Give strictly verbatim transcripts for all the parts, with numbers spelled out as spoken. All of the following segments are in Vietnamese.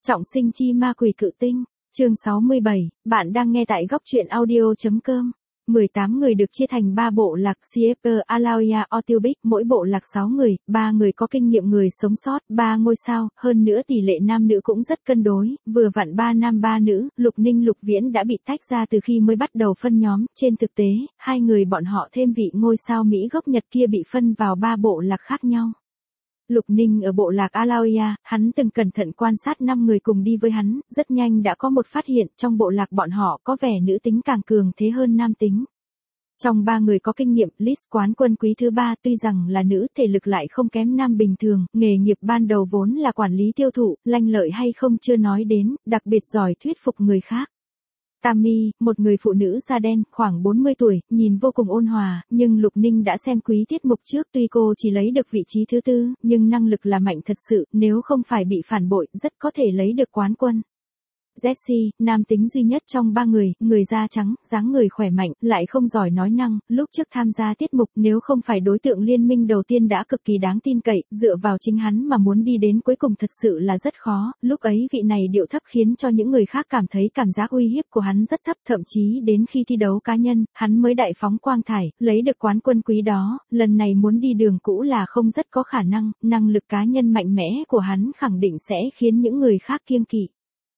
Trọng sinh chi ma quỷ cự tinh, chương sáu mươi bảy, bạn đang nghe tại góc truyện audio.com. mười tám người được chia thành ba bộ lạc Sieper Alauya Otilbic, mỗi bộ lạc sáu người, ba người có kinh nghiệm người sống sót, ba ngôi sao, hơn nữa tỷ lệ nam nữ cũng rất cân đối, vừa vặn ba nam ba nữ, Lục Ninh Lục Viễn đã bị tách ra từ khi mới bắt đầu phân nhóm, trên thực tế, hai người bọn họ thêm vị ngôi sao Mỹ gốc Nhật kia bị phân vào ba bộ lạc khác nhau. Lục Ninh ở bộ lạc Alauya, hắn từng cẩn thận quan sát năm người cùng đi với hắn, rất nhanh đã có một phát hiện, trong bộ lạc bọn họ có vẻ nữ tính càng cường thế hơn nam tính. Trong ba người có kinh nghiệm, Liz quán quân quý thứ ba tuy rằng là nữ, thể lực lại không kém nam bình thường, nghề nghiệp ban đầu vốn là quản lý tiêu thụ, lanh lợi hay không chưa nói đến, đặc biệt giỏi thuyết phục người khác. Tammy, một người phụ nữ da đen, khoảng bốn mươi tuổi, nhìn vô cùng ôn hòa, nhưng Lục Ninh đã xem quý tiết mục trước, tuy cô chỉ lấy được vị trí thứ tư, nhưng năng lực là mạnh thật sự, nếu không phải bị phản bội, rất có thể lấy được quán quân. Jesse, nam tính duy nhất trong ba người, người da trắng, dáng người khỏe mạnh, lại không giỏi nói năng, lúc trước tham gia tiết mục nếu không phải đối tượng liên minh đầu tiên đã cực kỳ đáng tin cậy, dựa vào chính hắn mà muốn đi đến cuối cùng thật sự là rất khó, lúc ấy vị này điệu thấp khiến cho những người khác cảm thấy cảm giác uy hiếp của hắn rất thấp, thậm chí đến khi thi đấu cá nhân, hắn mới đại phóng quang thải, lấy được quán quân quý đó, lần này muốn đi đường cũ là không rất có khả năng, năng lực cá nhân mạnh mẽ của hắn khẳng định sẽ khiến những người khác kiêng kỵ.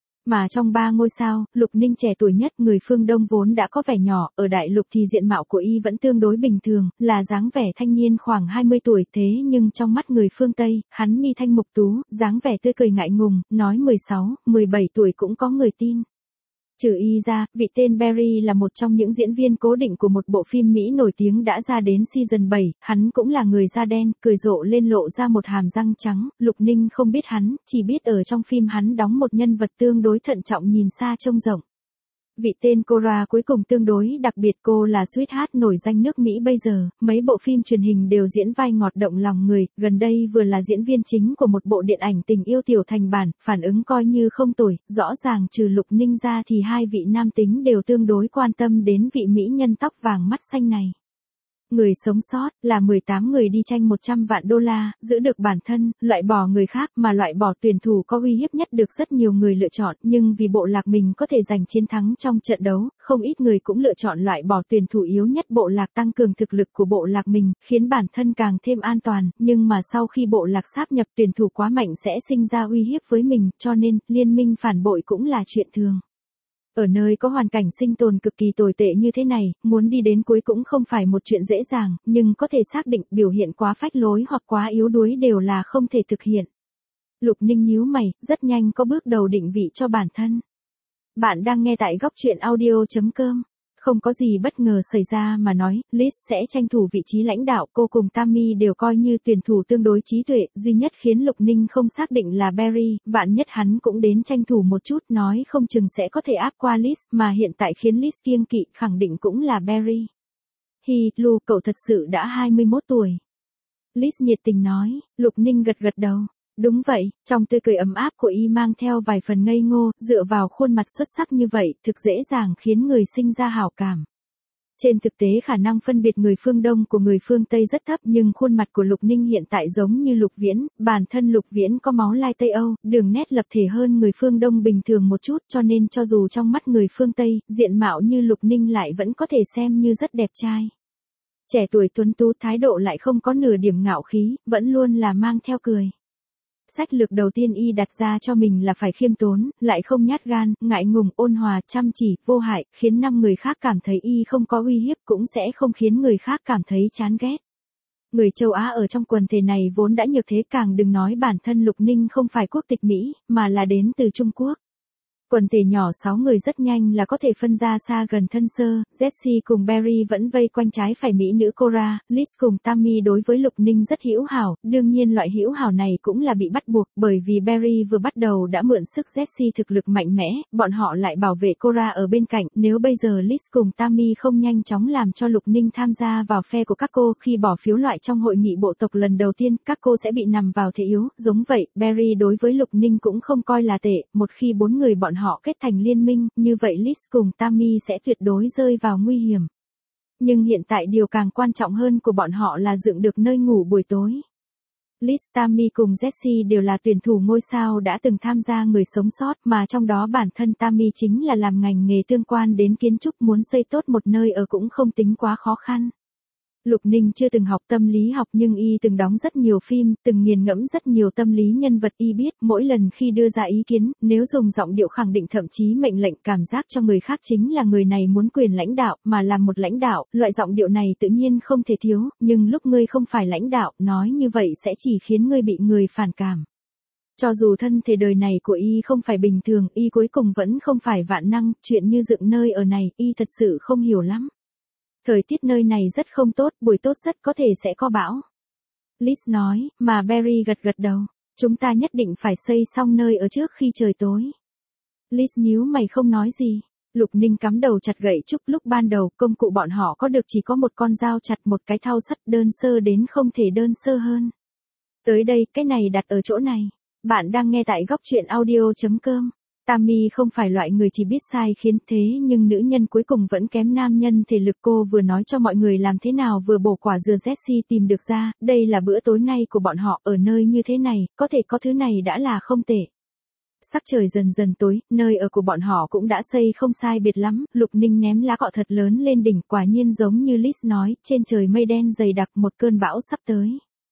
Mà trong ba ngôi sao, Lục Ninh trẻ tuổi nhất, người phương Đông vốn đã có vẻ nhỏ, ở đại lục thì diện mạo của y vẫn tương đối bình thường, là dáng vẻ thanh niên khoảng hai mươi tuổi, thế nhưng trong mắt người phương Tây, hắn mi thanh mục tú, dáng vẻ tươi cười ngại ngùng, nói mười sáu, mười bảy tuổi cũng có người tin. Trừ y ra, vị tên Barry là một trong những diễn viên cố định của một bộ phim Mỹ nổi tiếng đã ra đến season bảy, hắn cũng là người da đen, cười rộ lên lộ ra một hàm răng trắng, Lục Ninh không biết hắn, chỉ biết ở trong phim hắn đóng một nhân vật tương đối thận trọng nhìn xa trông rộng. Vị tên Cora cuối cùng tương đối đặc biệt, cô là sweetheart nổi danh nước Mỹ bây giờ, mấy bộ phim truyền hình đều diễn vai ngọt động lòng người, gần đây vừa là diễn viên chính của một bộ điện ảnh tình yêu tiểu thành bản, phản ứng coi như không tồi, rõ ràng trừ Lục Ninh ra thì hai vị nam tính đều tương đối quan tâm đến vị mỹ nhân tóc vàng mắt xanh này. Người sống sót, là mười tám người đi tranh một trăm vạn đô la, giữ được bản thân, loại bỏ người khác, mà loại bỏ tuyển thủ có uy hiếp nhất được rất nhiều người lựa chọn, nhưng vì bộ lạc mình có thể giành chiến thắng trong trận đấu, không ít người cũng lựa chọn loại bỏ tuyển thủ yếu nhất bộ lạc, tăng cường thực lực của bộ lạc mình, khiến bản thân càng thêm an toàn, nhưng mà sau khi bộ lạc sáp nhập tuyển thủ quá mạnh sẽ sinh ra uy hiếp với mình, cho nên, liên minh phản bội cũng là chuyện thường. Ở nơi có hoàn cảnh sinh tồn cực kỳ tồi tệ như thế này, muốn đi đến cuối cũng không phải một chuyện dễ dàng, nhưng có thể xác định biểu hiện quá phách lối hoặc quá yếu đuối đều là không thể thực hiện. Lục Ninh nhíu mày, rất nhanh có bước đầu định vị cho bản thân. Bạn đang nghe tại góc truyện audio.com. Không có gì bất ngờ xảy ra mà nói, Liz sẽ tranh thủ vị trí lãnh đạo, cô cùng Tammy đều coi như tuyển thủ tương đối trí tuệ, duy nhất khiến Lục Ninh không xác định là Barry, vạn nhất hắn cũng đến tranh thủ một chút, nói không chừng sẽ có thể áp qua Liz, mà hiện tại khiến Liz kiêng kỵ, khẳng định cũng là Barry. Hi, Lu, cậu thật sự đã hai mươi mốt tuổi. Liz nhiệt tình nói, Lục Ninh gật gật đầu. Đúng vậy, trong tươi cười ấm áp của y mang theo vài phần ngây ngô, dựa vào khuôn mặt xuất sắc như vậy, thực dễ dàng khiến người sinh ra hảo cảm. Trên thực tế khả năng phân biệt người phương Đông của người phương Tây rất thấp, nhưng khuôn mặt của Lục Ninh hiện tại giống như Lục Viễn, bản thân Lục Viễn có máu lai Tây Âu, đường nét lập thể hơn người phương Đông bình thường một chút, cho nên cho dù trong mắt người phương Tây, diện mạo như Lục Ninh lại vẫn có thể xem như rất đẹp trai. Trẻ tuổi tuấn tú, thái độ lại không có nửa điểm ngạo khí, vẫn luôn là mang theo cười. Sách lược đầu tiên y đặt ra cho mình là phải khiêm tốn, lại không nhát gan, ngại ngùng, ôn hòa, chăm chỉ, vô hại, khiến năm người khác cảm thấy y không có uy hiếp, cũng sẽ không khiến người khác cảm thấy chán ghét. Người châu Á ở trong quần thể này vốn đã nhược thế, càng đừng nói bản thân Lục Ninh không phải quốc tịch Mỹ, mà là đến từ Trung Quốc. Quần thể nhỏ sáu người rất nhanh là có thể phân ra xa gần thân sơ, Jesse cùng Barry vẫn vây quanh trái phải mỹ nữ Cora, Liz cùng Tammy đối với Lục Ninh rất hữu hảo, đương nhiên loại hữu hảo này cũng là bị bắt buộc, bởi vì Barry vừa bắt đầu đã mượn sức Jesse thực lực mạnh mẽ, bọn họ lại bảo vệ Cora ở bên cạnh, nếu bây giờ Liz cùng Tammy không nhanh chóng làm cho Lục Ninh tham gia vào phe của các cô, khi bỏ phiếu loại trong hội nghị bộ tộc lần đầu tiên, các cô sẽ bị nằm vào thế yếu, giống vậy, Barry đối với Lục Ninh cũng không coi là tệ, một khi bốn người bọn họ kết thành liên minh, như vậy Liz cùng Tammy sẽ tuyệt đối rơi vào nguy hiểm. Nhưng hiện tại điều càng quan trọng hơn của bọn họ là dựng được nơi ngủ buổi tối. Liz, Tammy cùng Jessie đều là tuyển thủ ngôi sao đã từng tham gia Người sống sót, mà trong đó bản thân Tammy chính là làm ngành nghề tương quan đến kiến trúc, muốn xây tốt một nơi ở cũng không tính quá khó khăn. Lục Ninh chưa từng học tâm lý học nhưng y từng đóng rất nhiều phim, từng nghiền ngẫm rất nhiều tâm lý nhân vật, y biết mỗi lần khi đưa ra ý kiến, nếu dùng giọng điệu khẳng định thậm chí mệnh lệnh cảm giác cho người khác chính là người này muốn quyền lãnh đạo, mà làm một lãnh đạo, loại giọng điệu này tự nhiên không thể thiếu, nhưng lúc ngươi không phải lãnh đạo, nói như vậy sẽ chỉ khiến ngươi bị người phản cảm. Cho dù thân thể đời này của y không phải bình thường, y cuối cùng vẫn không phải vạn năng, chuyện như dựng nơi ở này, y thật sự không hiểu lắm. Thời tiết nơi này rất không tốt, buổi tốt rất có thể sẽ có bão. Liz nói, mà Barry gật gật đầu. Chúng ta nhất định phải xây xong nơi ở trước khi trời tối. Liz nhíu mày không nói gì. Lục Ninh cắm đầu chặt gậy trúc, lúc ban đầu công cụ bọn họ có được chỉ có một con dao chặt, một cái thau sắt, đơn sơ đến không thể đơn sơ hơn. Tới đây, cái này đặt ở chỗ này. Bạn đang nghe tại góc truyện audio chấm com. Tammy không phải loại người chỉ biết sai khiến, thế nhưng nữ nhân cuối cùng vẫn kém nam nhân thể lực. Cô vừa nói cho mọi người làm thế nào vừa bổ quả dừa Jessie tìm được ra, đây là bữa tối nay của bọn họ, ở nơi như thế này, có thể có thứ này đã là không tệ. Sắc trời dần dần tối, nơi ở của bọn họ cũng đã xây không sai biệt lắm, Lục Ninh ném lá cọ thật lớn lên đỉnh, quả nhiên giống như Liz nói, trên trời mây đen dày đặc, một cơn bão sắp tới.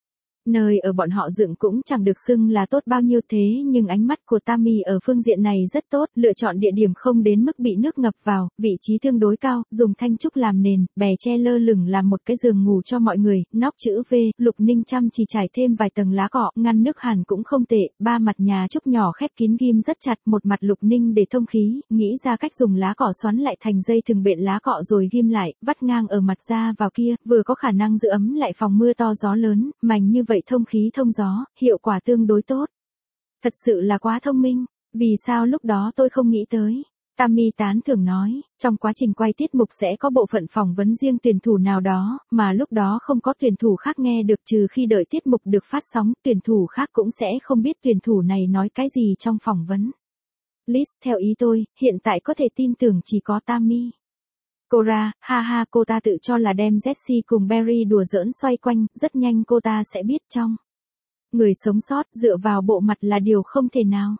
Nơi ở bọn họ dựng cũng chẳng được xưng là tốt bao nhiêu, thế nhưng ánh mắt của Tammy ở phương diện này rất tốt, lựa chọn địa điểm không đến mức bị nước ngập vào, vị trí tương đối cao, dùng thanh trúc làm nền, bè tre lơ lửng làm một cái giường ngủ cho mọi người, nóc chữ V, Lục Ninh chăm chỉ trải thêm vài tầng lá cọ, ngăn nước hàn cũng không tệ, ba mặt nhà trúc nhỏ khép kín ghim rất chặt, một mặt Lục Ninh để thông khí, nghĩ ra cách dùng lá cọ xoắn lại thành dây thừng bện lá cọ rồi ghim lại, vắt ngang ở mặt ra vào kia, vừa có khả năng giữ ấm lại phòng mưa to gió lớn, mảnh như vậy thông khí thông gió, hiệu quả tương đối tốt. Thật sự là quá thông minh, vì sao lúc đó tôi không nghĩ tới. Tammy tán thưởng nói, trong quá trình quay tiết mục sẽ có bộ phận phỏng vấn riêng tuyển thủ nào đó, mà lúc đó không có tuyển thủ khác nghe được, trừ khi đợi tiết mục được phát sóng, tuyển thủ khác cũng sẽ không biết tuyển thủ này nói cái gì trong phỏng vấn. Liz, theo ý tôi, hiện tại có thể tin tưởng chỉ có Tammy. Cora, ha ha, cô ta tự cho là đem Jessie cùng Barry đùa giỡn xoay quanh, rất nhanh cô ta sẽ biết trong Người sống sót dựa vào bộ mặt là điều không thể nào.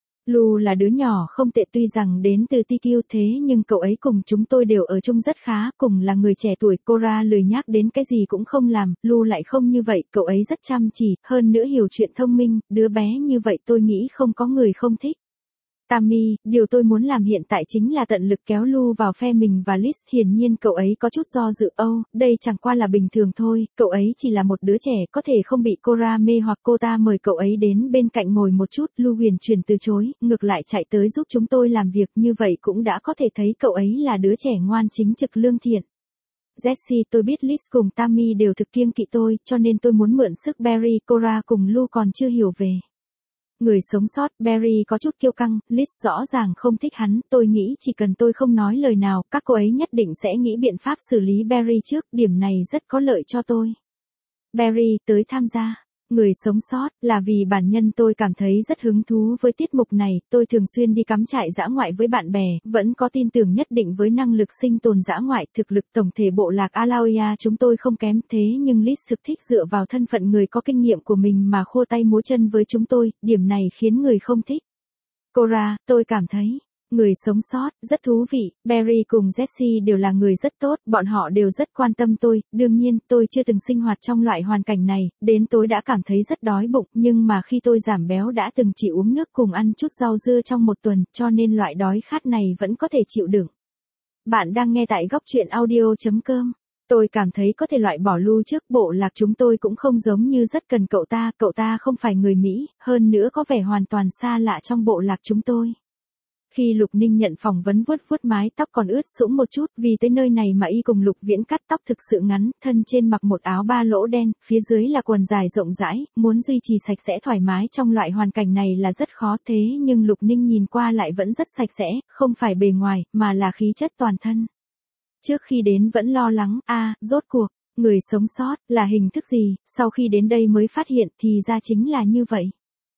Lu là đứa nhỏ không tệ, tuy rằng đến từ tê quy, thế nhưng cậu ấy cùng chúng tôi đều ở chung rất khá, cùng là người trẻ tuổi. Cora lười nhác đến cái gì cũng không làm, Lu lại không như vậy, cậu ấy rất chăm chỉ, hơn nữa hiểu chuyện thông minh, đứa bé như vậy tôi nghĩ không có người không thích. Tammy, điều tôi muốn làm hiện tại chính là tận lực kéo Lu vào phe mình và Liz, hiển nhiên cậu ấy có chút do dự. Âu, đây chẳng qua là bình thường thôi, cậu ấy chỉ là một đứa trẻ, có thể không bị Cora mê hoặc. Cô ta mời cậu ấy đến bên cạnh ngồi một chút, Lu huyền chuyển từ chối, ngược lại chạy tới giúp chúng tôi làm việc, như vậy cũng đã có thể thấy cậu ấy là đứa trẻ ngoan chính trực lương thiện. Jessie, tôi biết Liz cùng Tammy đều thực kiêng kỵ tôi, cho nên tôi muốn mượn sức Barry. Cora cùng Lu còn chưa hiểu về Người sống sót. Barry có chút kiêu căng, Liz rõ ràng không thích hắn, tôi nghĩ chỉ cần tôi không nói lời nào, các cô ấy nhất định sẽ nghĩ biện pháp xử lý Barry trước, điểm này rất có lợi cho tôi. Barry, tới tham gia Người sống sót, là vì bản nhân tôi cảm thấy rất hứng thú với tiết mục này, tôi thường xuyên đi cắm trại dã ngoại với bạn bè, vẫn có tin tưởng nhất định với năng lực sinh tồn dã ngoại, thực lực tổng thể bộ lạc Alauia chúng tôi không kém, thế nhưng Liz thực thích dựa vào thân phận người có kinh nghiệm của mình mà khô tay múa chân với chúng tôi, điểm này khiến người không thích. Cora, tôi cảm thấy Người sống sót rất thú vị, Barry cùng Jessie đều là người rất tốt, bọn họ đều rất quan tâm tôi, đương nhiên, tôi chưa từng sinh hoạt trong loại hoàn cảnh này, đến tối đã cảm thấy rất đói bụng, nhưng mà khi tôi giảm béo đã từng chỉ uống nước cùng ăn chút rau dưa trong một tuần, cho nên loại đói khát này vẫn có thể chịu đựng. Bạn đang nghe tại góc truyện audio chấm com. Tôi cảm thấy có thể loại bỏ Lu trước, bộ lạc chúng tôi cũng không giống như rất cần cậu ta, cậu ta không phải người Mỹ, hơn nữa có vẻ hoàn toàn xa lạ trong bộ lạc chúng tôi. Khi Lục Ninh nhận phỏng vấn vuốt vuốt mái tóc còn ướt sũng một chút, vì tới nơi này mà y cùng Lục Viễn cắt tóc thực sự ngắn, thân trên mặc một áo ba lỗ đen, phía dưới là quần dài rộng rãi, muốn duy trì sạch sẽ thoải mái trong loại hoàn cảnh này là rất khó, thế nhưng Lục Ninh nhìn qua lại vẫn rất sạch sẽ, không phải bề ngoài, mà là khí chất toàn thân. Trước khi đến vẫn lo lắng, a, à, rốt cuộc, người sống sót, là hình thức gì, sau khi đến đây mới phát hiện thì ra chính là như vậy.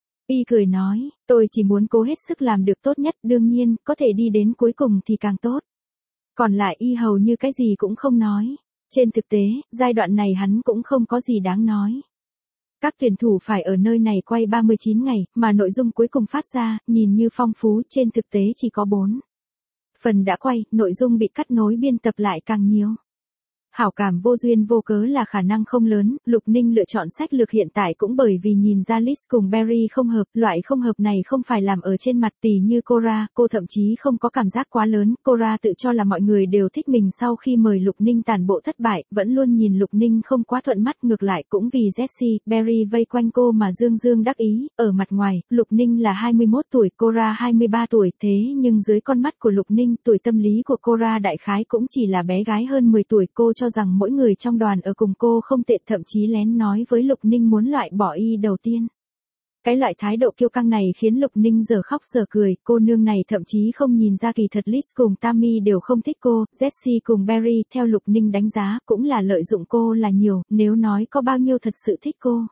Y cười nói, tôi chỉ muốn cố hết sức làm được tốt nhất, đương nhiên, có thể đi đến cuối cùng thì càng tốt. Còn lại Y hầu như cái gì cũng không nói. Trên thực tế, giai đoạn này hắn cũng không có gì đáng nói. Các tuyển thủ phải ở nơi này quay ba mươi chín ngày, mà nội dung cuối cùng phát ra, nhìn như phong phú, trên thực tế chỉ có bốn phần đã quay, nội dung bị cắt nối biên tập lại càng nhiều. Hảo cảm vô duyên vô cớ là khả năng không lớn, Lục Ninh lựa chọn sách lược hiện tại cũng bởi vì nhìn ra Liz cùng Barry không hợp, loại không hợp này không phải làm ở trên mặt tỉ như Cora, cô thậm chí không có cảm giác quá lớn, Cora tự cho là mọi người đều thích mình sau khi mời Lục Ninh tản bộ thất bại, vẫn luôn nhìn Lục Ninh không quá thuận mắt, ngược lại cũng vì Jessie, Barry vây quanh cô mà dương dương đắc ý, ở mặt ngoài, Lục Ninh là hai mươi mốt tuổi, Cora hai mươi ba tuổi, thế nhưng dưới con mắt của Lục Ninh, tuổi tâm lý của Cora đại khái cũng chỉ là bé gái hơn mười tuổi, cô cho rằng mỗi người trong đoàn ở cùng cô không tệ, thậm chí lén nói với Lục Ninh muốn loại bỏ y đầu tiên. Cái loại thái độ kiêu căng này khiến Lục Ninh giờ khóc giờ cười, cô nương này thậm chí không nhìn ra kỳ thật Liz cùng Tammy đều không thích cô, Jessie cùng Barry theo Lục Ninh đánh giá cũng là lợi dụng cô là nhiều, nếu nói có bao nhiêu thật sự thích cô.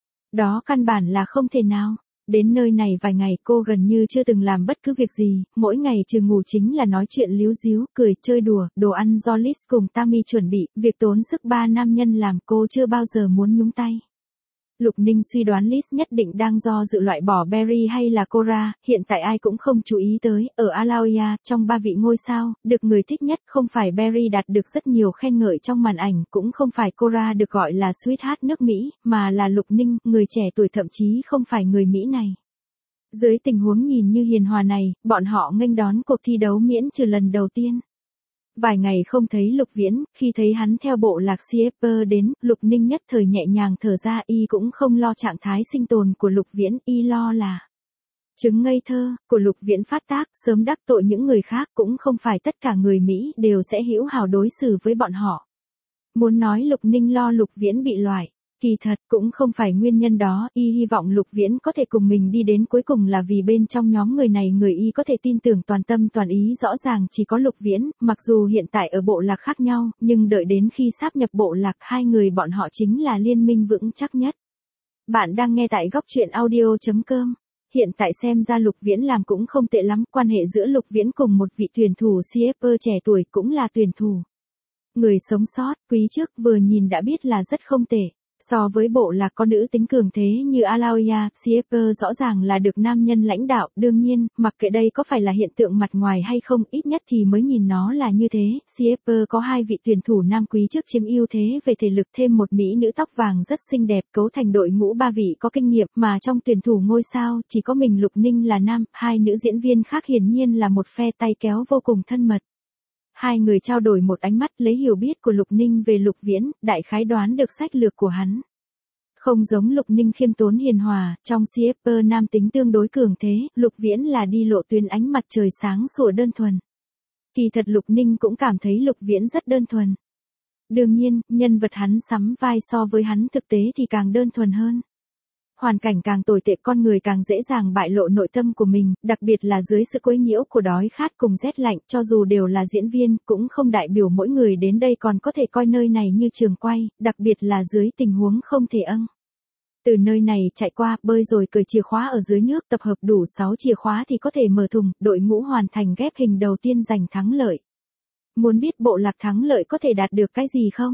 Đó căn bản là không thể nào. Đến nơi này vài ngày cô gần như chưa từng làm bất cứ việc gì, mỗi ngày trừ ngủ chính là nói chuyện líu díu, cười, chơi đùa, đồ ăn do Liz cùng Tammy chuẩn bị, việc tốn sức ba nam nhân làm cô chưa bao giờ muốn nhúng tay. Lục Ninh suy đoán Liz nhất định đang do dự loại bỏ Barry hay là Cora, hiện tại ai cũng không chú ý tới, ở Alauia, trong ba vị ngôi sao, được người thích nhất không phải Barry đạt được rất nhiều khen ngợi trong màn ảnh, cũng không phải Cora được gọi là sweetheart nước Mỹ, mà là Lục Ninh, người trẻ tuổi thậm chí không phải người Mỹ này. Dưới tình huống nhìn như hiền hòa này, bọn họ nghênh đón cuộc thi đấu miễn trừ lần đầu tiên. Vài ngày không thấy Lục Viễn, khi thấy hắn theo bộ lạc Sieper đến, Lục Ninh nhất thời nhẹ nhàng thở ra, y cũng không lo trạng thái sinh tồn của Lục Viễn, y lo là chứng ngây thơ của Lục Viễn phát tác, sớm đắc tội những người khác, cũng không phải tất cả người Mỹ đều sẽ hữu hảo đối xử với bọn họ. Muốn nói Lục Ninh lo Lục Viễn bị loại, kỳ thật cũng không phải nguyên nhân đó, y hy vọng Lục Viễn có thể cùng mình đi đến cuối cùng là vì bên trong nhóm người này người y có thể tin tưởng toàn tâm toàn ý, rõ ràng chỉ có Lục Viễn, mặc dù hiện tại ở bộ lạc khác nhau, nhưng đợi đến khi sáp nhập bộ lạc hai người bọn họ chính là liên minh vững chắc nhất. Bạn đang nghe tại góc truyện audio chấm com. Hiện tại xem ra Lục Viễn làm cũng không tệ lắm, quan hệ giữa Lục Viễn cùng một vị tuyển thủ Sieper trẻ tuổi cũng là tuyển thủ. Người sống sót, quý trước vừa nhìn đã biết là rất không tệ. So với bộ lạc có nữ tính cường thế như Alauia, Sieper rõ ràng là được nam nhân lãnh đạo, đương nhiên, mặc kệ đây có phải là hiện tượng mặt ngoài hay không, ít nhất thì mới nhìn nó là như thế. Sieper có hai vị tuyển thủ nam quý trước chiếm ưu thế về thể lực, thêm một mỹ nữ tóc vàng rất xinh đẹp, cấu thành đội ngũ ba vị có kinh nghiệm, mà trong tuyển thủ ngôi sao, chỉ có mình Lục Ninh là nam, hai nữ diễn viên khác hiển nhiên là một phe tay kéo vô cùng thân mật. Hai người trao đổi một ánh mắt lấy hiểu biết của Lục Ninh về Lục Viễn, đại khái đoán được sách lược của hắn. Không giống Lục Ninh khiêm tốn hiền hòa, trong Sieper nam tính tương đối cường thế, Lục Viễn là đi lộ tuyến ánh mặt trời sáng sủa đơn thuần. Kỳ thật Lục Ninh cũng cảm thấy Lục Viễn rất đơn thuần. Đương nhiên, nhân vật hắn sắm vai so với hắn thực tế thì càng đơn thuần hơn. Hoàn cảnh càng tồi tệ con người càng dễ dàng bại lộ nội tâm của mình, đặc biệt là dưới sự quấy nhiễu của đói khát cùng rét lạnh, cho dù đều là diễn viên, cũng không đại biểu mỗi người đến đây còn có thể coi nơi này như trường quay, đặc biệt là dưới tình huống không thể âng. Từ nơi này chạy qua, bơi rồi cởi chìa khóa ở dưới nước, tập hợp đủ sáu chìa khóa thì có thể mở thùng, đội ngũ hoàn thành ghép hình đầu tiên giành thắng lợi. Muốn biết bộ lạc thắng lợi có thể đạt được cái gì không?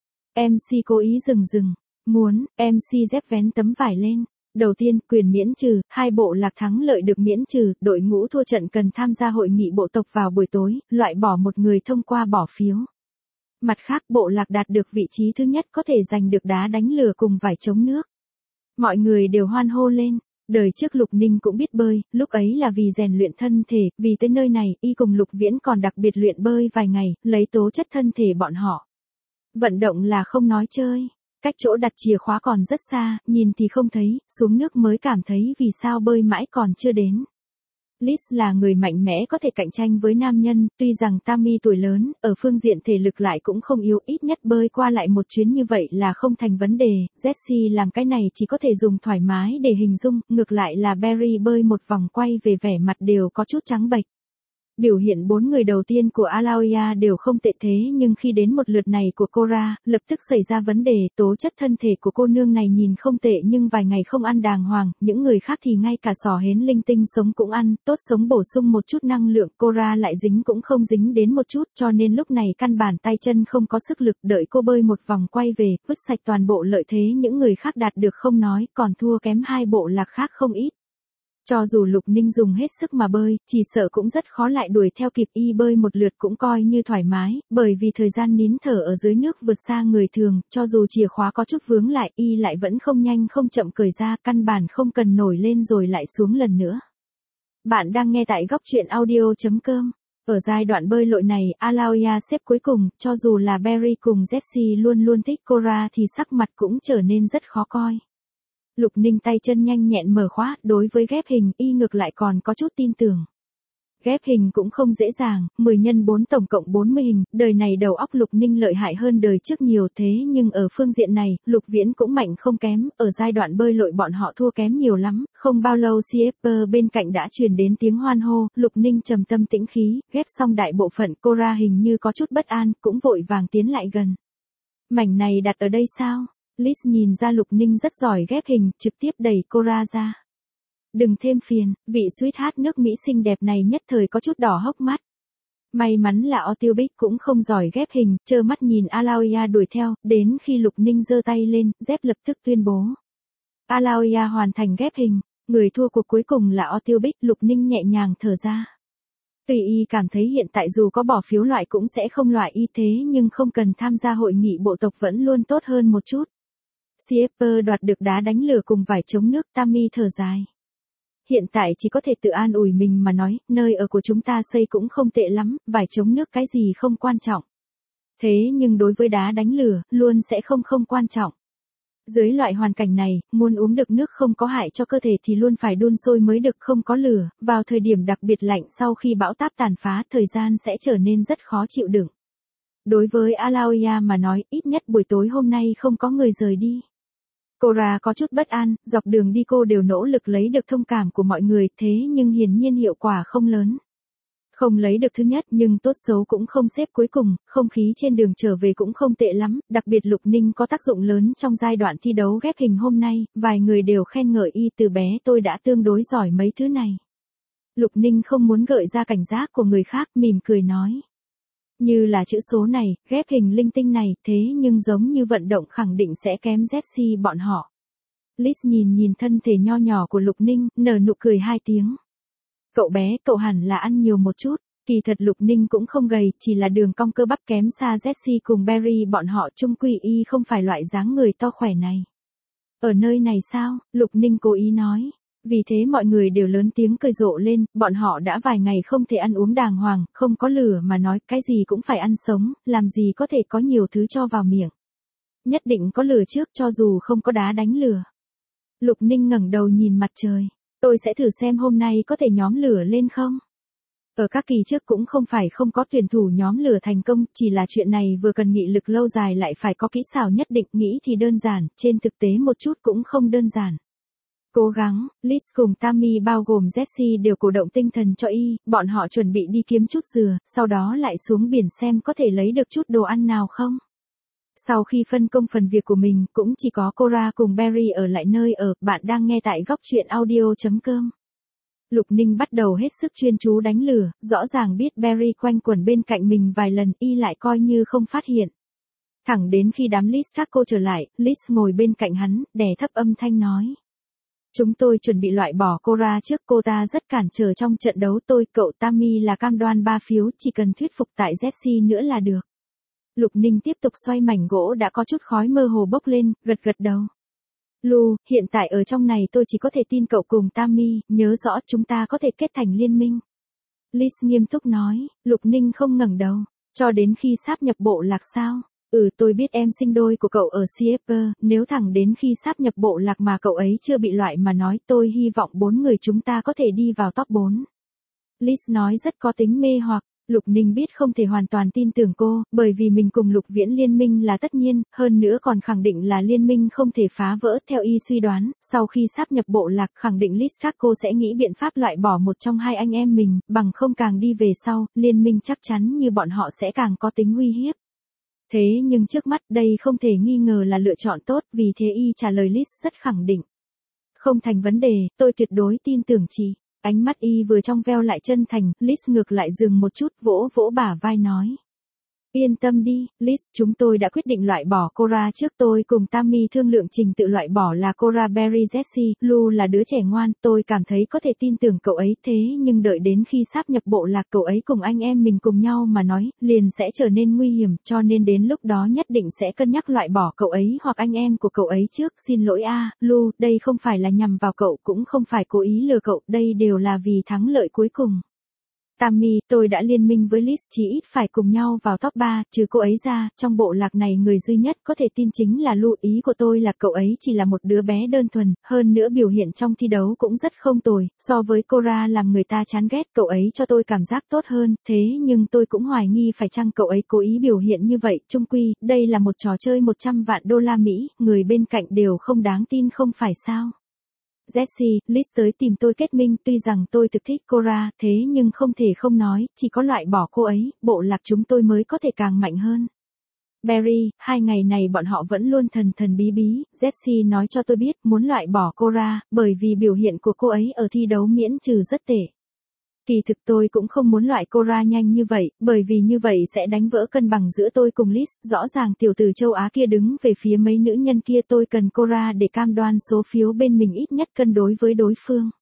em xê cố ý dừng dừng. Muốn, em xê dép vén tấm vải lên. Đầu tiên, quyền miễn trừ, hai bộ lạc thắng lợi được miễn trừ, đội ngũ thua trận cần tham gia hội nghị bộ tộc vào buổi tối, loại bỏ một người thông qua bỏ phiếu. Mặt khác, bộ lạc đạt được vị trí thứ nhất có thể giành được đá đánh lừa cùng vải chống nước. Mọi người đều hoan hô lên. Đời trước Lục Ninh cũng biết bơi, lúc ấy là vì rèn luyện thân thể, vì tới nơi này, y cùng Lục Viễn còn đặc biệt luyện bơi vài ngày, lấy tố chất thân thể bọn họ. Vận động là không nói chơi. Cách chỗ đặt chìa khóa còn rất xa, nhìn thì không thấy, xuống nước mới cảm thấy vì sao bơi mãi còn chưa đến. Liz là người mạnh mẽ có thể cạnh tranh với nam nhân, tuy rằng Tammy tuổi lớn, ở phương diện thể lực lại cũng không yếu, ít nhất bơi qua lại một chuyến như vậy là không thành vấn đề. Jessie làm cái này chỉ có thể dùng thoải mái để hình dung, ngược lại là Barry bơi một vòng quay về vẻ mặt đều có chút trắng bệch. Biểu hiện bốn người đầu tiên của Aloia đều không tệ thế nhưng khi đến một lượt này của Cora, lập tức xảy ra vấn đề, tố chất thân thể của cô nương này nhìn không tệ nhưng vài ngày không ăn đàng hoàng, những người khác thì ngay cả sò hến linh tinh sống cũng ăn, tốt sống bổ sung một chút năng lượng, Cora lại dính cũng không dính đến một chút, cho nên lúc này căn bản tay chân không có sức lực, đợi cô bơi một vòng quay về, vứt sạch toàn bộ lợi thế những người khác đạt được không nói, còn thua kém hai bộ lạc khác không ít. Cho dù Lục Ninh dùng hết sức mà bơi, chỉ sợ cũng rất khó lại đuổi theo kịp y bơi một lượt cũng coi như thoải mái, bởi vì thời gian nín thở ở dưới nước vượt xa người thường, cho dù chìa khóa có chút vướng lại y lại vẫn không nhanh không chậm cởi ra, căn bản không cần nổi lên rồi lại xuống lần nữa. Bạn đang nghe tại góc truyện audio chấm com. Ở giai đoạn bơi lội này, Aloia xếp cuối cùng, cho dù là Barry cùng Jessie luôn luôn thích Cora thì sắc mặt cũng trở nên rất khó coi. Lục Ninh tay chân nhanh nhẹn mở khóa, đối với ghép hình, y ngược lại còn có chút tin tưởng. Ghép hình cũng không dễ dàng, mười nhân bốn tổng cộng bốn mươi hình, đời này đầu óc Lục Ninh lợi hại hơn đời trước nhiều thế nhưng ở phương diện này, Lục Viễn cũng mạnh không kém, ở giai đoạn bơi lội bọn họ thua kém nhiều lắm, không bao lâu xê ép pê bên cạnh đã truyền đến tiếng hoan hô, Lục Ninh trầm tâm tĩnh khí, ghép xong đại bộ phận, Cora hình như có chút bất an, cũng vội vàng tiến lại gần. Mảnh này đặt ở đây sao? Liz nhìn ra Lục Ninh rất giỏi ghép hình, trực tiếp đẩy Cora ra. Đừng thêm phiền, vị sweetheart nước Mỹ xinh đẹp này nhất thời có chút đỏ hốc mắt. May mắn là Otilbic cũng không giỏi ghép hình, trơ mắt nhìn Aloia đuổi theo, đến khi Lục Ninh giơ tay lên, dép lập tức tuyên bố. Aloia hoàn thành ghép hình, người thua cuộc cuối cùng là Otilbic, Lục Ninh nhẹ nhàng thở ra. Tuy y cảm thấy hiện tại dù có bỏ phiếu loại cũng sẽ không loại y thế nhưng không cần tham gia hội nghị bộ tộc vẫn luôn tốt hơn một chút. xê ép pê đoạt được đá đánh lửa cùng vải chống nước, Tammy thở dài. Hiện tại chỉ có thể tự an ủi mình mà nói, nơi ở của chúng ta xây cũng không tệ lắm, vải chống nước cái gì không quan trọng. Thế nhưng đối với đá đánh lửa, luôn sẽ không không quan trọng. Dưới loại hoàn cảnh này, muốn uống được nước không có hại cho cơ thể thì luôn phải đun sôi mới được, không có lửa, vào thời điểm đặc biệt lạnh sau khi bão táp tàn phá, thời gian sẽ trở nên rất khó chịu đựng. Đối với Aloia mà nói, ít nhất buổi tối hôm nay không có người rời đi. Cora có chút bất an, dọc đường đi cô đều nỗ lực lấy được thông cảm của mọi người, thế nhưng hiển nhiên hiệu quả không lớn. Không lấy được thứ nhất nhưng tốt xấu cũng không xếp cuối cùng, không khí trên đường trở về cũng không tệ lắm, đặc biệt Lục Ninh có tác dụng lớn trong giai đoạn thi đấu ghép hình hôm nay, vài người đều khen ngợi y từ bé tôi đã tương đối giỏi mấy thứ này. Lục Ninh không muốn gợi ra cảnh giác của người khác, mỉm cười nói. Như là chữ số này, ghép hình linh tinh này, thế nhưng giống như vận động khẳng định sẽ kém Jessie bọn họ. Liz nhìn nhìn thân thể nho nhỏ của Lục Ninh, nở nụ cười hai tiếng. Cậu bé, cậu hẳn là ăn nhiều một chút, kỳ thật Lục Ninh cũng không gầy, chỉ là đường cong cơ bắp kém xa Jessie cùng Barry bọn họ, chung quy y không phải loại dáng người to khỏe này. Ở nơi này sao? Lục Ninh cố ý nói. Vì thế mọi người đều lớn tiếng cười rộ lên, bọn họ đã vài ngày không thể ăn uống đàng hoàng, không có lửa mà nói cái gì cũng phải ăn sống, làm gì có thể có nhiều thứ cho vào miệng. Nhất định có lửa trước cho dù không có đá đánh lửa. Lục Ninh ngẩng đầu nhìn mặt trời, tôi sẽ thử xem hôm nay có thể nhóm lửa lên không. Ở các kỳ trước cũng không phải không có tuyển thủ nhóm lửa thành công, chỉ là chuyện này vừa cần nghị lực lâu dài lại phải có kỹ xảo nhất định, nghĩ thì đơn giản, trên thực tế một chút cũng không đơn giản. Cố gắng, Liz cùng Tammy bao gồm Jessie đều cổ động tinh thần cho y, bọn họ chuẩn bị đi kiếm chút dừa, sau đó lại xuống biển xem có thể lấy được chút đồ ăn nào không. Sau khi phân công phần việc của mình, cũng chỉ có Cora cùng Barry ở lại nơi ở, bạn đang nghe tại góc truyện audio chấm com. Lục Ninh bắt đầu hết sức chuyên chú đánh lửa, rõ ràng biết Barry quanh quẩn bên cạnh mình vài lần, y lại coi như không phát hiện. Thẳng đến khi đám Liz các cô trở lại, Liz ngồi bên cạnh hắn, đè thấp âm thanh nói. Chúng tôi chuẩn bị loại bỏ Cora trước, cô ta rất cản trở trong trận đấu tôi, cậu Tammy là cam đoan ba phiếu, chỉ cần thuyết phục tại Jessie nữa là được. Lục Ninh tiếp tục xoay mảnh gỗ đã có chút khói mơ hồ bốc lên, gật gật đầu. Lu, hiện tại ở trong này tôi chỉ có thể tin cậu cùng Tammy, nhớ rõ chúng ta có thể kết thành liên minh. Liz nghiêm túc nói, Lục Ninh không ngẩng đầu, cho đến khi sáp nhập bộ lạc sao? Ừ, tôi biết em sinh đôi của cậu ở xê ép pê, nếu thẳng đến khi sáp nhập bộ lạc mà cậu ấy chưa bị loại mà nói, tôi hy vọng bốn người chúng ta có thể đi vào top bốn. Liz nói rất có tính mê hoặc, Lục Ninh biết không thể hoàn toàn tin tưởng cô, bởi vì mình cùng Lục Viễn liên minh là tất nhiên, hơn nữa còn khẳng định là liên minh không thể phá vỡ. Theo y suy đoán, sau khi sáp nhập bộ lạc khẳng định Liz các cô sẽ nghĩ biện pháp loại bỏ một trong hai anh em mình, bằng không càng đi về sau, liên minh chắc chắn như bọn họ sẽ càng có tính uy hiếp. Thế nhưng trước mắt đây không thể nghi ngờ là lựa chọn tốt, vì thế y trả lời Liz rất khẳng định. Không thành vấn đề, tôi tuyệt đối tin tưởng chị. Ánh mắt y vừa trong veo lại chân thành, Liz ngược lại dừng một chút, vỗ vỗ bả vai nói. Yên tâm đi, Liz, chúng tôi đã quyết định loại bỏ Cora trước. Tôi cùng Tammy thương lượng trình tự loại bỏ là Cora, Barry, Jessie. Lu là đứa trẻ ngoan, tôi cảm thấy có thể tin tưởng cậu ấy. Thế nhưng đợi đến khi sáp nhập bộ lạc cậu ấy cùng anh em mình cùng nhau mà nói, liền sẽ trở nên nguy hiểm, cho nên đến lúc đó nhất định sẽ cân nhắc loại bỏ cậu ấy hoặc anh em của cậu ấy trước. Xin lỗi a, Lu, đây không phải là nhằm vào cậu, cũng không phải cố ý lừa cậu, đây đều là vì thắng lợi cuối cùng. Tammy, tôi đã liên minh với Liz, chỉ ít phải cùng nhau vào top ba, trừ cô ấy ra, trong bộ lạc này người duy nhất có thể tin chính là Lu. Ý của tôi là cậu ấy chỉ là một đứa bé đơn thuần, hơn nữa biểu hiện trong thi đấu cũng rất không tồi, so với Cora làm người ta chán ghét, cậu ấy cho tôi cảm giác tốt hơn, thế nhưng tôi cũng hoài nghi phải chăng cậu ấy cố ý biểu hiện như vậy, chung quy, đây là một trò chơi một trăm vạn đô la Mỹ, người bên cạnh đều không đáng tin không phải sao? Jessie, Liz tới tìm tôi kết minh, tuy rằng tôi thực thích Cora, thế nhưng không thể không nói, chỉ có loại bỏ cô ấy, bộ lạc chúng tôi mới có thể càng mạnh hơn. Barry, hai ngày này bọn họ vẫn luôn thần thần bí bí, Jessie nói cho tôi biết muốn loại bỏ Cora, bởi vì biểu hiện của cô ấy ở thi đấu miễn trừ rất tệ. Kỳ thực tôi cũng không muốn loại Cora nhanh như vậy, bởi vì như vậy sẽ đánh vỡ cân bằng giữa tôi cùng Liz, rõ ràng tiểu tử châu Á kia đứng về phía mấy nữ nhân kia, tôi cần Cora để cam đoan số phiếu bên mình ít nhất cân đối với đối phương.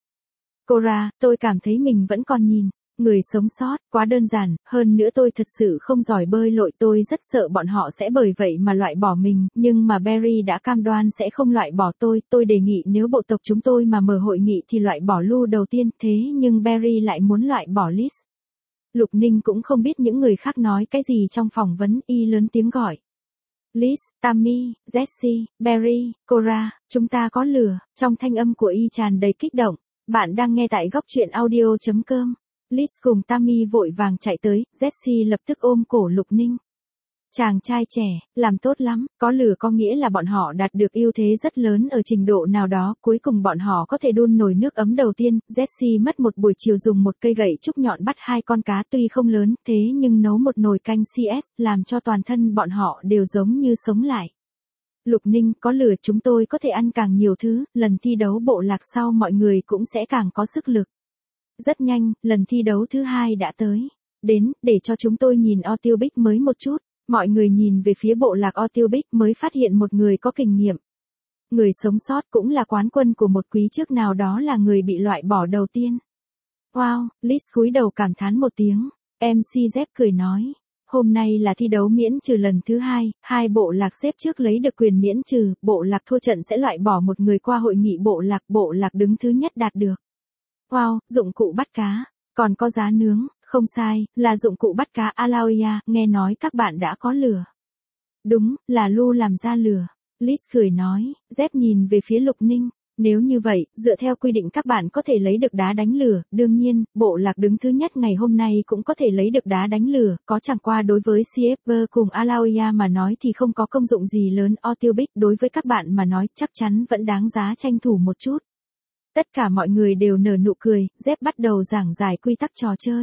Cora, tôi cảm thấy mình vẫn còn nhìn. Người sống sót, quá đơn giản, hơn nữa tôi thật sự không giỏi bơi lội, tôi rất sợ bọn họ sẽ bởi vậy mà loại bỏ mình, nhưng mà Barry đã cam đoan sẽ không loại bỏ tôi, tôi đề nghị nếu bộ tộc chúng tôi mà mở hội nghị thì loại bỏ Lu đầu tiên, thế nhưng Barry lại muốn loại bỏ Liz. Lục Ninh cũng không biết những người khác nói cái gì trong phỏng vấn, y lớn tiếng gọi. Liz, Tammy, Jessie, Barry, Cora, chúng ta có lửa, trong thanh âm của y tràn đầy kích động. Bạn đang nghe tại góc truyện audio chấm com. Liz cùng Tammy vội vàng chạy tới, Jessie lập tức ôm cổ Lục Ninh. Chàng trai trẻ, làm tốt lắm, có lửa có nghĩa là bọn họ đạt được ưu thế rất lớn ở trình độ nào đó, cuối cùng bọn họ có thể đun nồi nước ấm đầu tiên. Jessie mất một buổi chiều dùng một cây gậy trúc nhọn bắt hai con cá tuy không lớn, thế nhưng nấu một nồi canh xê ét làm cho toàn thân bọn họ đều giống như sống lại. Lục Ninh, có lửa chúng tôi có thể ăn càng nhiều thứ, lần thi đấu bộ lạc sau mọi người cũng sẽ càng có sức lực. Rất nhanh, lần thi đấu thứ hai đã tới. Đến, để cho chúng tôi nhìn Otilbic mới một chút. Mọi người nhìn về phía bộ lạc Otilbic mới phát hiện một người có kinh nghiệm. Người sống sót cũng là quán quân của một quý trước nào đó là người bị loại bỏ đầu tiên. Wow, Liz cúi đầu cảm thán một tiếng. em xê Zep cười nói. Hôm nay là thi đấu miễn trừ lần thứ hai, hai bộ lạc xếp trước lấy được quyền miễn trừ, bộ lạc thua trận sẽ loại bỏ một người qua hội nghị bộ lạc, bộ lạc đứng thứ nhất đạt được. Wow, dụng cụ bắt cá, còn có giá nướng, không sai, là dụng cụ bắt cá Alaoia, nghe nói các bạn đã có lửa. Đúng, là Lu làm ra lửa. Liz cười nói, Zep nhìn về phía Lục Ninh. Nếu như vậy, dựa theo quy định các bạn có thể lấy được đá đánh lửa, đương nhiên, bộ lạc đứng thứ nhất ngày hôm nay cũng có thể lấy được đá đánh lửa, có chẳng qua đối với Siever cùng Alaoia mà nói thì không có công dụng gì lớn. Otilbic đối với các bạn mà nói chắc chắn vẫn đáng giá tranh thủ một chút. Tất cả mọi người đều nở nụ cười, Zep bắt đầu giảng giải quy tắc trò chơi.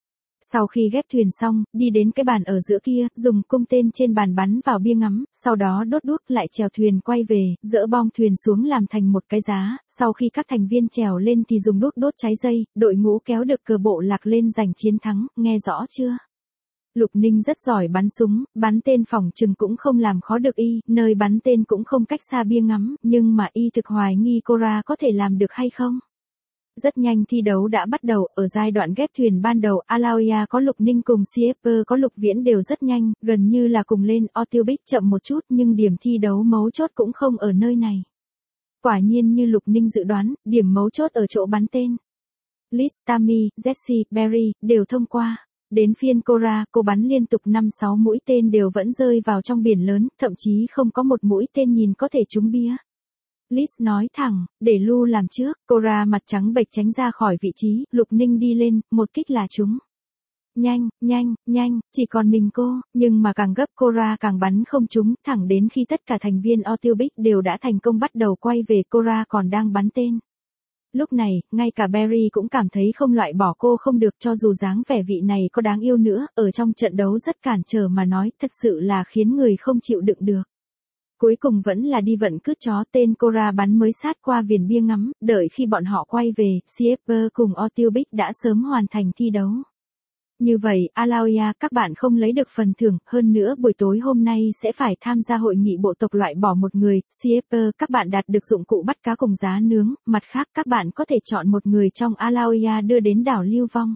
Sau khi ghép thuyền xong, đi đến cái bàn ở giữa kia, dùng cung tên trên bàn bắn vào bia ngắm, sau đó đốt đuốc lại chèo thuyền quay về, dỡ bong thuyền xuống làm thành một cái giá, sau khi các thành viên trèo lên thì dùng đuốc đốt cháy dây, đội ngũ kéo được cờ bộ lạc lên giành chiến thắng, nghe rõ chưa? Lục Ninh rất giỏi bắn súng, bắn tên phỏng chừng cũng không làm khó được y, nơi bắn tên cũng không cách xa bia ngắm, nhưng mà y thực hoài nghi Cora có thể làm được hay không? Rất nhanh thi đấu đã bắt đầu, ở giai đoạn ghép thuyền ban đầu, Alaoia có Lục Ninh cùng Siever có Lục Viễn đều rất nhanh, gần như là cùng lên, Otilbic chậm một chút nhưng điểm thi đấu mấu chốt cũng không ở nơi này. Quả nhiên như Lục Ninh dự đoán, điểm mấu chốt ở chỗ bắn tên. Liz, Tammy, Jessie, Barry, đều thông qua. Đến phiên Cora, cô bắn liên tục năm sáu mũi tên đều vẫn rơi vào trong biển lớn, thậm chí không có một mũi tên nhìn có thể trúng bia. Liz nói thẳng, để Lu làm trước, Cora mặt trắng bệch tránh ra khỏi vị trí, Lục Ninh đi lên, một kích là trúng. nhanh, nhanh, nhanh, chỉ còn mình cô, nhưng mà càng gấp Cora càng bắn không trúng, thẳng đến khi tất cả thành viên Autobic đều đã thành công bắt đầu quay về Cora còn đang bắn tên. Lúc này, ngay cả Barry cũng cảm thấy không loại bỏ cô không được, cho dù dáng vẻ vị này có đáng yêu nữa, ở trong trận đấu rất cản trở mà nói, thật sự là khiến người không chịu đựng được. Cuối cùng vẫn là đi vận cứt chó, tên Cora bắn mới sát qua viền bia ngắm, đợi khi bọn họ quay về, Sieper cùng Autobic đã sớm hoàn thành thi đấu. Như vậy, Alauia, các bạn không lấy được phần thưởng, hơn nữa buổi tối hôm nay sẽ phải tham gia hội nghị bộ tộc loại bỏ một người, Sieper, các bạn đạt được dụng cụ bắt cá cùng giá nướng, mặt khác các bạn có thể chọn một người trong Alauia đưa đến đảo lưu vong.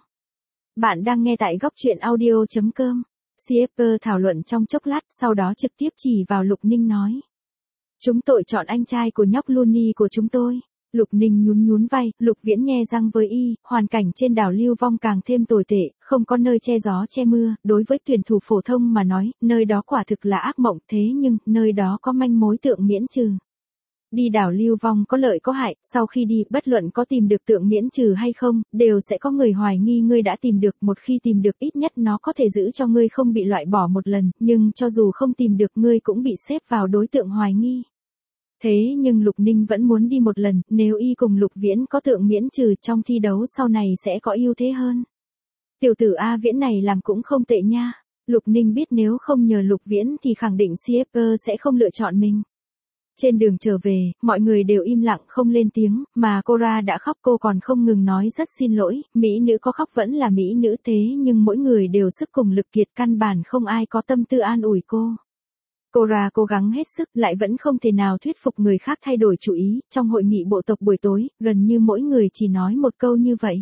Bạn đang nghe tại góc truyện audio chấm com. Sieper thảo luận trong chốc lát, sau đó trực tiếp chỉ vào Lục Ninh nói. Chúng tôi chọn anh trai của nhóc Looney của chúng tôi. Lục Ninh nhún nhún vai, Lục Viễn nhe răng với y, hoàn cảnh trên đảo lưu vong càng thêm tồi tệ, không có nơi che gió che mưa, đối với tuyển thủ phổ thông mà nói, nơi đó quả thực là ác mộng, thế nhưng, nơi đó có manh mối tượng miễn trừ. Đi đảo lưu vong có lợi có hại, sau khi đi, bất luận có tìm được tượng miễn trừ hay không, đều sẽ có người hoài nghi ngươi đã tìm được, một khi tìm được ít nhất nó có thể giữ cho ngươi không bị loại bỏ một lần, nhưng cho dù không tìm được ngươi cũng bị xếp vào đối tượng hoài nghi. Thế nhưng Lục Ninh vẫn muốn đi một lần, nếu y cùng Lục Viễn có tượng miễn trừ trong thi đấu sau này sẽ có ưu thế hơn. Tiểu tử A Viễn này làm cũng không tệ nha. Lục Ninh biết nếu không nhờ Lục Viễn thì khẳng định Sieper sẽ không lựa chọn mình. Trên đường trở về, mọi người đều im lặng không lên tiếng, mà Cora đã khóc, cô còn không ngừng nói rất xin lỗi, mỹ nữ có khóc vẫn là mỹ nữ, thế nhưng mỗi người đều sức cùng lực kiệt, căn bản không ai có tâm tư an ủi cô. Cora cố gắng hết sức lại vẫn không thể nào thuyết phục người khác thay đổi chủ ý, trong hội nghị bộ tộc buổi tối, gần như mỗi người chỉ nói một câu như vậy.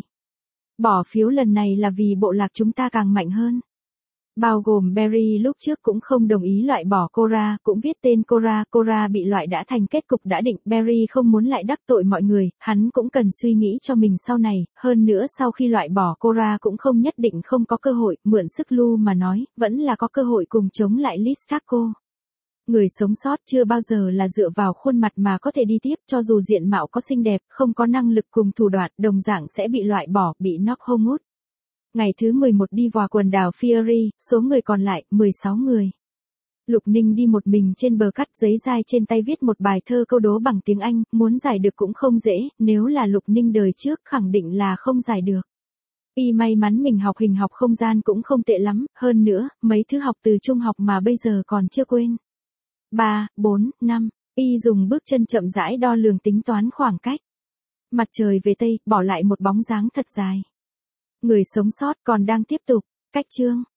Bỏ phiếu lần này là vì bộ lạc chúng ta càng mạnh hơn. Bao gồm Barry lúc trước cũng không đồng ý loại bỏ Cora, cũng viết tên Cora, Cora bị loại đã thành kết cục đã định, Barry không muốn lại đắc tội mọi người, hắn cũng cần suy nghĩ cho mình sau này, hơn nữa sau khi loại bỏ Cora cũng không nhất định không có cơ hội, mượn sức Lu mà nói, vẫn là có cơ hội cùng chống lại Liscaco. Người sống sót chưa bao giờ là dựa vào khuôn mặt mà có thể đi tiếp, cho dù diện mạo có xinh đẹp, không có năng lực cùng thủ đoạn, đồng dạng sẽ bị loại bỏ, bị knock home out. Ngày thứ mười một đi vào quần đảo Fury, số người còn lại, mười sáu người. Lục Ninh đi một mình trên bờ cắt, giấy dai trên tay viết một bài thơ câu đố bằng tiếng Anh, muốn giải được cũng không dễ, nếu là Lục Ninh đời trước khẳng định là không giải được. Y may mắn mình học hình học không gian cũng không tệ lắm, hơn nữa, mấy thứ học từ trung học mà bây giờ còn chưa quên. ba, bốn, năm, Y dùng bước chân chậm rãi đo lường tính toán khoảng cách. Mặt trời về Tây, bỏ lại một bóng dáng thật dài. Người sống sót còn đang tiếp tục, cách chương.